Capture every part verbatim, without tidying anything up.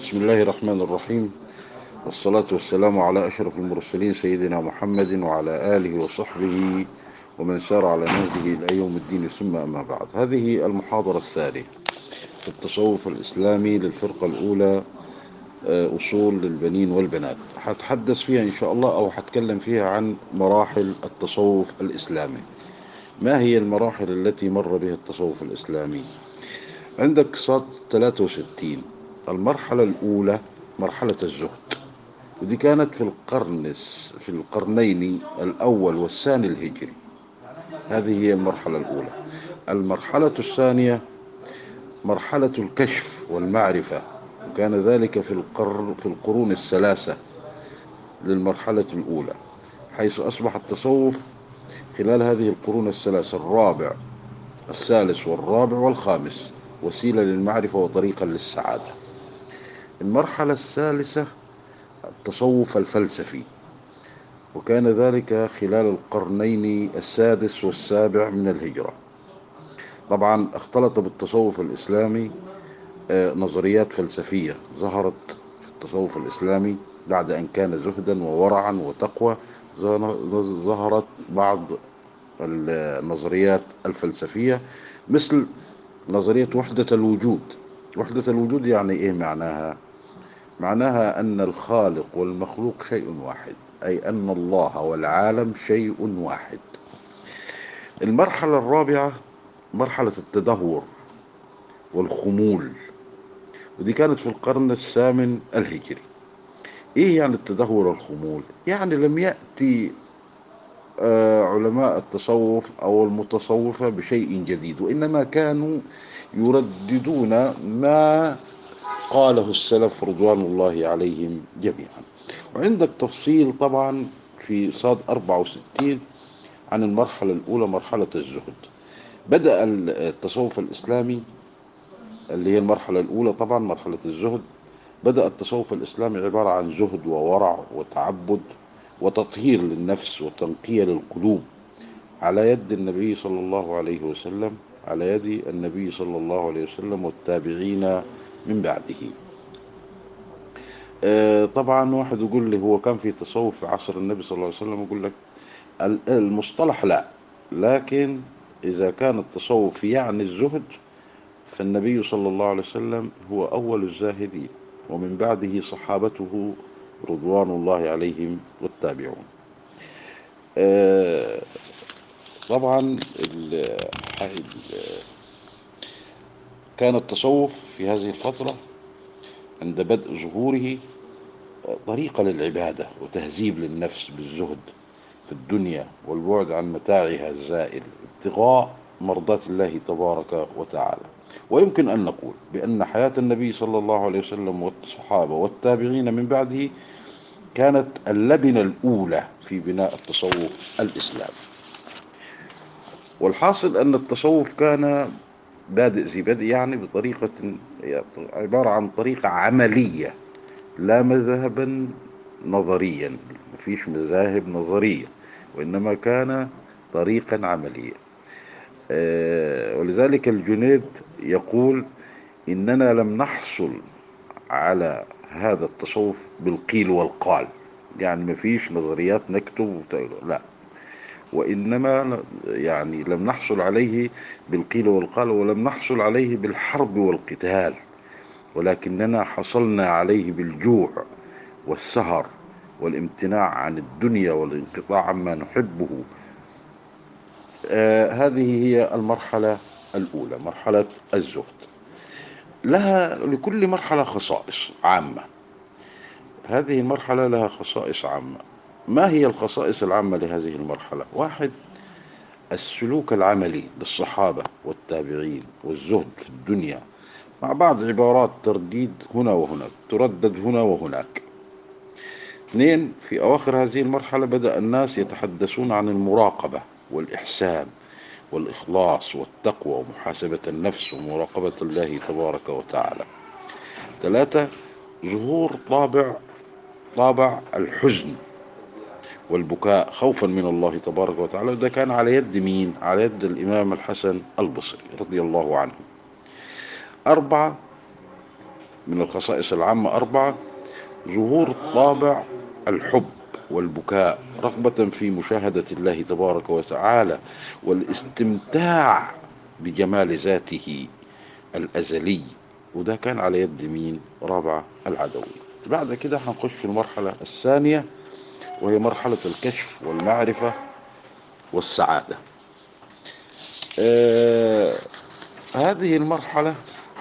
بسم الله الرحمن الرحيم، والصلاة والسلام على أشرف المرسلين سيدنا محمد وعلى آله وصحبه ومن سار على نهجه إلى يوم الدين، ثم أما بعد. هذه المحاضرة الثانية في التصوف الإسلامي للفرقة الأولى، أصول للبنين والبنات. هتحدث فيها إن شاء الله أو هتكلم فيها عن مراحل التصوف الإسلامي. ما هي المراحل التي مر بها التصوف الإسلامي؟ عندك صاد ثلاثة وستين. المرحلة الأولى مرحلة الزهد، ودي كانت في القرن في القرنين الأول والثاني الهجري. هذه هي المرحلة الأولى. المرحلة الثانية مرحلة الكشف والمعرفة، وكان ذلك في القرن في القرون الثلاثة للمرحلة الأولى، حيث أصبح التصوف خلال هذه القرون الثلاثة الرابع الثالث والرابع والخامس وسيلة للمعرفة وطريقا للسعادة. المرحلة الثالثة التصوف الفلسفي، وكان ذلك خلال القرنين السادس والسابع من الهجرة. طبعا اختلط بالتصوف الإسلامي نظريات فلسفية ظهرت في التصوف الإسلامي بعد أن كان زهدا وورعا وتقوى. ظهرت بعض النظريات الفلسفية مثل نظرية وحدة الوجود. وحدة الوجود يعني إيه معناها؟ معناها أن الخالق والمخلوق شيء واحد، أي أن الله والعالم شيء واحد. المرحلة الرابعة مرحلة التدهور والخمول، ودي كانت في القرن الثامن الهجري. إيه يعني التدهور والخمول؟ يعني لم يأتي علماء التصوف أو المتصوفة بشيء جديد، وإنما كانوا يرددون ما قاله السلف رضوان الله عليهم جميعا. وعندك تفصيل طبعا في صاد أربعة وستين عن المرحلة الأولى مرحلة الزهد. بدأ التصوف الإسلامي اللي هي المرحلة الأولى طبعا مرحلة الزهد. بدأ التصوف الإسلامي عبارة عن زهد وورع وتعبد وتطهير للنفس وتنقية للقلوب على يد النبي صلى الله عليه وسلم على يد النبي صلى الله عليه وسلم والتابعين من بعده. آه طبعا واحد يقول لي هو كان في تصوف في عصر النبي صلى الله عليه وسلم، يقول لك المصطلح لا، لكن إذا كان التصوف يعني الزهد فالنبي صلى الله عليه وسلم هو أول الزاهدين، ومن بعده صحابته رضوان الله عليهم والتابعون. آه طبعا ال كان التصوف في هذه الفترة عند بدء ظهوره طريقة للعبادة وتهذيب للنفس بالزهد في الدنيا والبعد عن متاعها الزائل ابتغاء مرضاة الله تبارك وتعالى. ويمكن أن نقول بأن حياة النبي صلى الله عليه وسلم والصحابة والتابعين من بعده كانت اللبنة الأولى في بناء التصوف الإسلامي. والحاصل أن التصوف كان بادئ ذي بدء، يعني بطريقة عبارة عن طريقة عملية لا مذهبا نظريا، مفيش مذاهب نظرية، وإنما كان طريقا عمليا. أه ولذلك الجنيد يقول إننا لم نحصل على هذا التصوف بالقيل والقال، يعني مفيش نظريات نكتب لا، وإنما يعني لم نحصل عليه بالقيل والقال، ولم نحصل عليه بالحرب والقتال، ولكننا حصلنا عليه بالجوع والسهر والامتناع عن الدنيا والانقطاع عما نحبه. آه هذه هي المرحلة الأولى مرحلة الزهد. لها لكل مرحلة خصائص عامة. هذه المرحلة لها خصائص عامة. ما هي الخصائص العامة لهذه المرحلة؟ واحد، السلوك العملي للصحابة والتابعين والزهد في الدنيا، مع بعض عبارات ترديد هنا وهناك تردد هنا وهناك. اثنين، في أواخر هذه المرحلة بدأ الناس يتحدثون عن المراقبة والإحسان والإخلاص والتقوى ومحاسبة النفس ومراقبة الله تبارك وتعالى. ثلاثة، ظهور طابع طابع الحزن والبكاء خوفا من الله تبارك وتعالى، وده كان على يد مين؟ على يد الإمام الحسن البصري رضي الله عنه. أربعة، من الخصائص العامة أربعة: ظهور طابع الحب والبكاء، رغبة في مشاهدة الله تبارك وتعالى، والاستمتاع بجمال ذاته الأزلي. وده كان على يد مين؟ رابعة العدوي. بعد كده هنخش في المرحلة الثانية، وهي مرحلة الكشف والمعرفة والسعادة. آه هذه المرحلة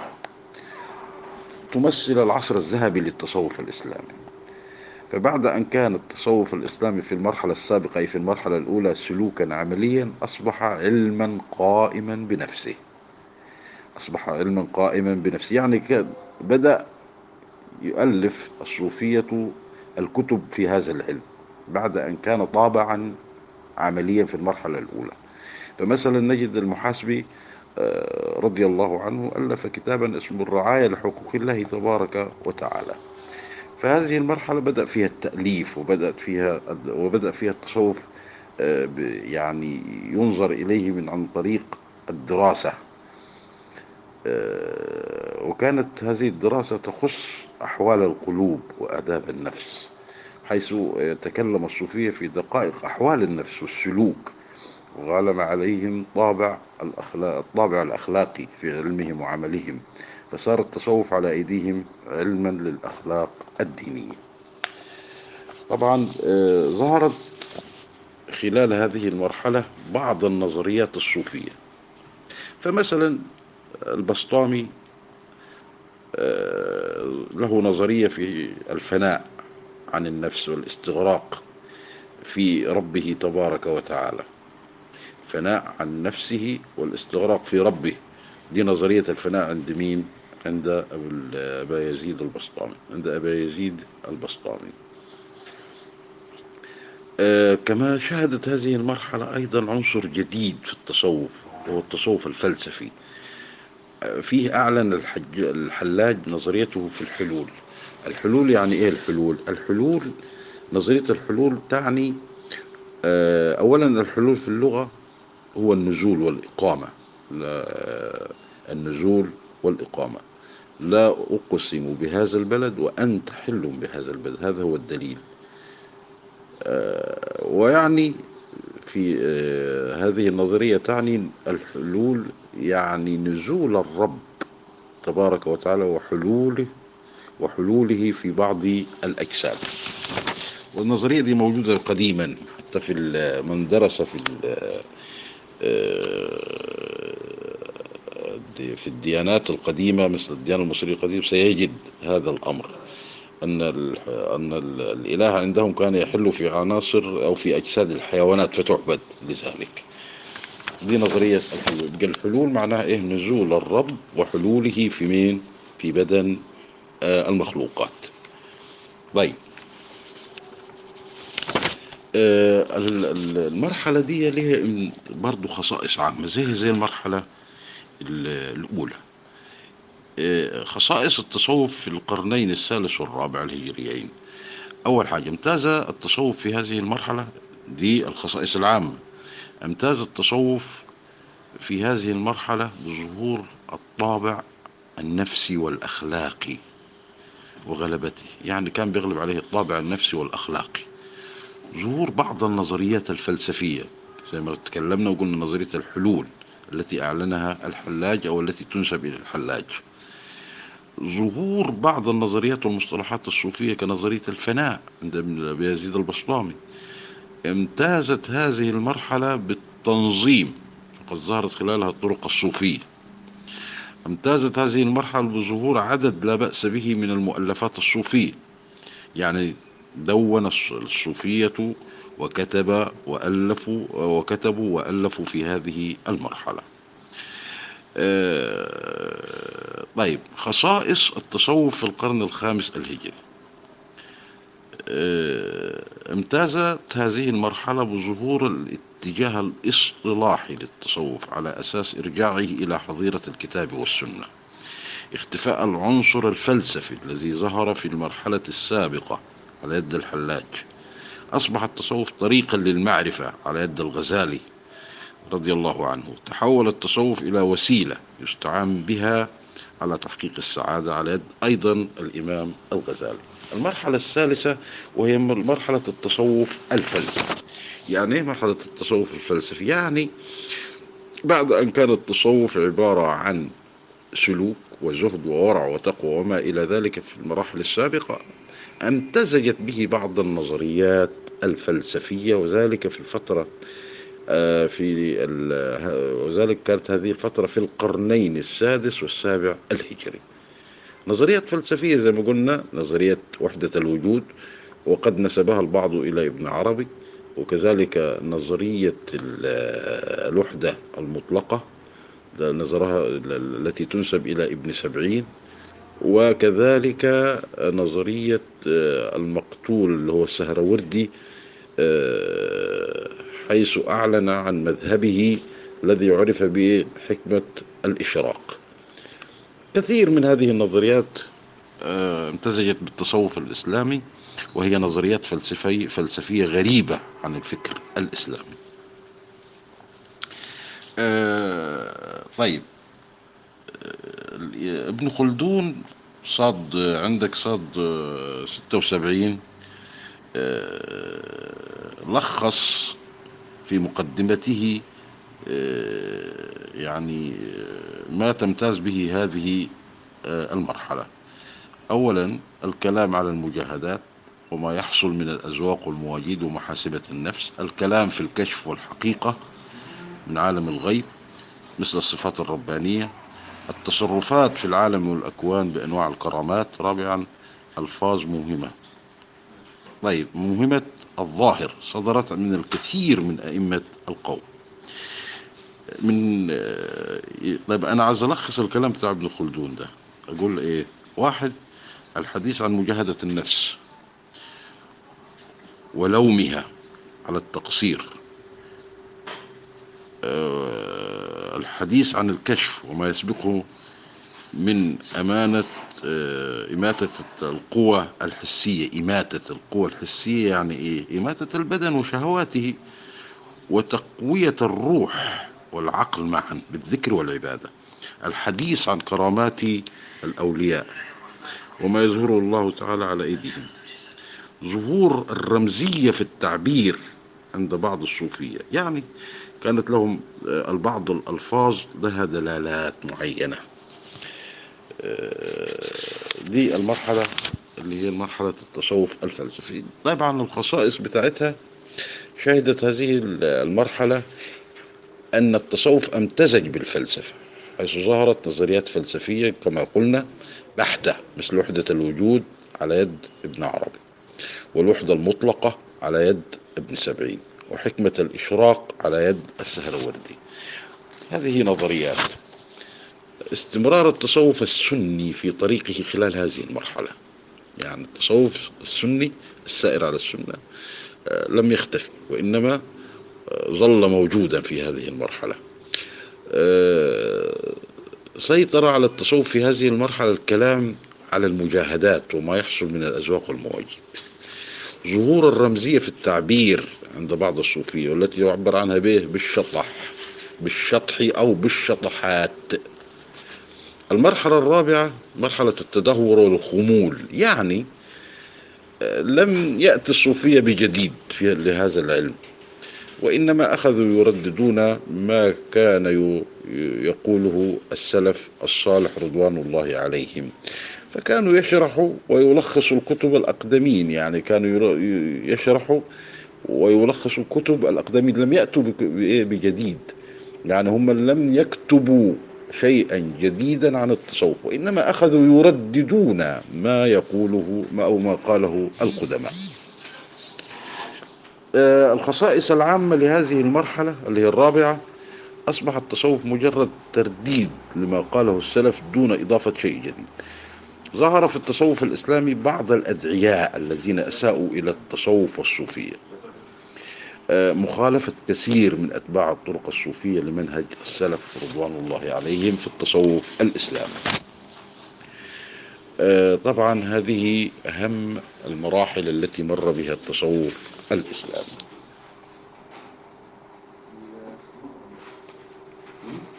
تمثل العصر الذهبي للتصوف الإسلامي. فبعد أن كان التصوف الإسلامي في المرحلة السابقة، أي في المرحلة الأولى، سلوكا عمليا، أصبح علما قائما بنفسه. أصبح علما قائما بنفسه يعني كان بدأ يؤلف الصوفية الكتب في هذا العلم بعد أن كان طابعا عمليا في المرحلة الأولى. فمثلا نجد المحاسبي رضي الله عنه ألف كتابا اسمه الرعاية لحقوق الله تبارك وتعالى. فهذه المرحلة بدأ فيها التأليف، وبدأت فيها وبدأ فيها التصوف يعني ينظر إليه من عن طريق الدراسة. وكانت هذه الدراسة تخص أحوال القلوب وآداب النفس، حيث يتكلم الصوفية في دقائق أحوال النفس والسلوك، وغالب عليهم طابع الأخلاق الطابع الأخلاقي في علمهم وعملهم. فصار التصوف على أيديهم علما للأخلاق الدينية. طبعا ظهرت خلال هذه المرحلة بعض النظريات الصوفية. فمثلا البسطامي له نظرية في الفناء عن النفس والاستغراق في ربه تبارك وتعالى، فناء عن نفسه والاستغراق في ربه. دي نظرية الفناء عند مين؟ عند أبا يزيد البسطامي عند أبا يزيد البسطامي. آه كما شهدت هذه المرحلة أيضا عنصر جديد في التصوف، وهو التصوف الفلسفي. آه فيه أعلن الحج الحلاج نظريته في الحلول. الحلول يعني إيه الحلول؟ الحلول نظرية الحلول تعني آه أولا الحلول في اللغة هو النزول والإقامة. النزول والإقامة. لا أقسم بهذا البلد وأنت حل بهذا البلد، هذا هو الدليل. آه ويعني في آه هذه النظرية تعني الحلول يعني نزول الرب تبارك وتعالى وحلوله وحلوله في بعض الأجساد. والنظرية دي موجودة قديما حتى في من درس في في الديانات القديمة مثل الديانة المصرية القديمة سيجد هذا الأمر، أن أن الإله عندهم كان يحل في عناصر أو في أجساد الحيوانات فتعبد لذلك. دي نظرية الحلول. الحلول معناها إيه؟ نزول الرب وحلوله في مين؟ في بدن المخلوقات. طيب المرحلة دي لها برضو خصائص عامة زي زي المرحلة الأولى. خصائص التصوف في القرنين الثالث والرابع الهجريين. أول حاجة، امتاز التصوف في هذه المرحلة، دي الخصائص العامة. امتاز التصوف في هذه المرحلة بظهور الطابع النفسي والأخلاقي وغلبته، يعني كان بيغلب عليه الطابع النفسي والأخلاقي. ظهور بعض النظريات الفلسفية زي ما تكلمنا وقلنا نظرية الحلول التي أعلنها الحلاج أو التي تنسب إلى الحلاج. ظهور بعض النظريات والمصطلحات الصوفية كنظرية الفناء عند أبي يزيد البسطامي. امتازت هذه المرحلة بالتنظيم، وقد ظهرت خلالها الطرق الصوفية. امتازت هذه المرحلة بظهور عدد لا بأس به من المؤلفات الصوفية، يعني دون الصوفية وكتب وألفوا وكتبوا وألفوا في هذه المرحلة. آه طيب، خصائص التصوف في القرن الخامس الهجري. آه امتازت هذه المرحلة بظهور الاتجاه الاصطلاحي للتصوف على أساس إرجاعه إلى حظيرة الكتاب والسنة. اختفاء العنصر الفلسفي الذي ظهر في المرحلة السابقة على يد الحلاج. أصبح التصوف طريقا للمعرفة على يد الغزالي رضي الله عنه. تحول التصوف إلى وسيلة يستعان بها على تحقيق السعادة على يد أيضا الإمام الغزالي. المرحلة الثالثة وهي مرحلة التصوف الفلسفي. يعني ايه مرحلة التصوف الفلسفي؟ يعني بعد أن كان التصوف عبارة عن سلوك وزهد وورع وتقوى وما إلى ذلك في المراحل السابقة، امتزجت به بعض النظريات الفلسفية، وذلك في الفترة في وذلك كانت هذه الفترة في القرنين السادس والسابع الهجري. نظريات فلسفية زي ما قلنا، نظرية وحدة الوجود، وقد نسبها البعض إلى ابن عربي، وكذلك نظرية الوحدة المطلقة نظرها التي تنسب إلى ابن سبعين، وكذلك نظرية المقتول اللي هو السهروردي، حيث أعلن عن مذهبه الذي عرف بحكمة الإشراق. كثير من هذه النظريات امتزجت بالتصوف الإسلامي، وهي نظريات فلسفية فلسفية غريبة عن الفكر الإسلامي. طيب، ابن خلدون صاد عندك صاد ستة وسبعين لخص في مقدمته يعني ما تمتاز به هذه المرحلة. أولا الكلام على المجاهدات وما يحصل من الأذواق والمواجيد ومحاسبة النفس، الكلام في الكشف والحقيقة من عالم الغيب مثل الصفات الربانية، التصرفات في العالم والأكوان بأنواع الكرامات. رابعا ألفاظ موهمة. طيب، موهمة الظاهر صدرت من الكثير من أئمة القوم. من طيب أنا عايز ألخص الكلام بتاع ابن خلدون ده، أقول إيه؟ واحد، الحديث عن مجاهدة النفس ولومها على التقصير، الحديث عن الكشف وما يسبقه من أمانة إماتة القوى الحسية. إماتة القوى الحسية يعني إيه؟ إماتة البدن وشهواته، وتقوية الروح والعقل معا بالذكر والعبادة. الحديث عن كرامات الأولياء وما يظهره الله تعالى على أيديهم. ظهور الرمزية في التعبير عند بعض الصوفية، يعني كانت لهم البعض الألفاظ لها دلالات معينة. دي المرحلة اللي هي مرحلة التصوف الفلسفي. طبعا الخصائص بتاعتها شهدت هذه المرحلة أن التصوف امتزج بالفلسفة، حيث ظهرت نظريات فلسفية كما قلنا بحتة، مثل وحدة الوجود على يد ابن عربي، والوحدة المطلقة على يد ابن سبعين، وحكمة الإشراق على يد السهروردي. هذه نظريات. استمرار التصوف السني في طريقه خلال هذه المرحلة، يعني التصوف السني السائر على السنة لم يختفي، وإنما ظل موجودا في هذه المرحلة. سيطر على التصوف في هذه المرحلة الكلام على المجاهدات وما يحصل من الأذواق والمواجيد. ظهور الرمزية في التعبير عند بعض الصوفية، والتي يعبر عنها به بالشطح بالشطح أو بالشطحات. المرحلة الرابعة مرحلة التدهور والخمول، يعني لم يأتي الصوفية بجديد في لهذا العلم، وإنما أخذوا يرددون ما كان يقوله السلف الصالح رضوان الله عليهم. فكانوا يشرحوا ويلخصوا الكتب الأقدمين، يعني كانوا يشرحوا ويلخصوا الكتب الأقدمين، لم يأتوا بجديد، يعني هم لم يكتبوا شيئا جديدا عن التصوف، وإنما أخذوا يرددون ما يقوله ما أو ما قاله القدماء. آه الخصائص العامة لهذه المرحلة اللي هي الرابعة، أصبح التصوف مجرد ترديد لما قاله السلف دون إضافة شيء جديد. ظهر في التصوف الإسلامي بعض الأدعياء الذين أساءوا إلى التصوف والصوفية، آه مخالفة كثير من أتباع الطرق الصوفية لمنهج السلف رضوان الله عليهم في التصوف الإسلامي. آه طبعا هذه أهم المراحل التي مر بها التصوف الإسلامي.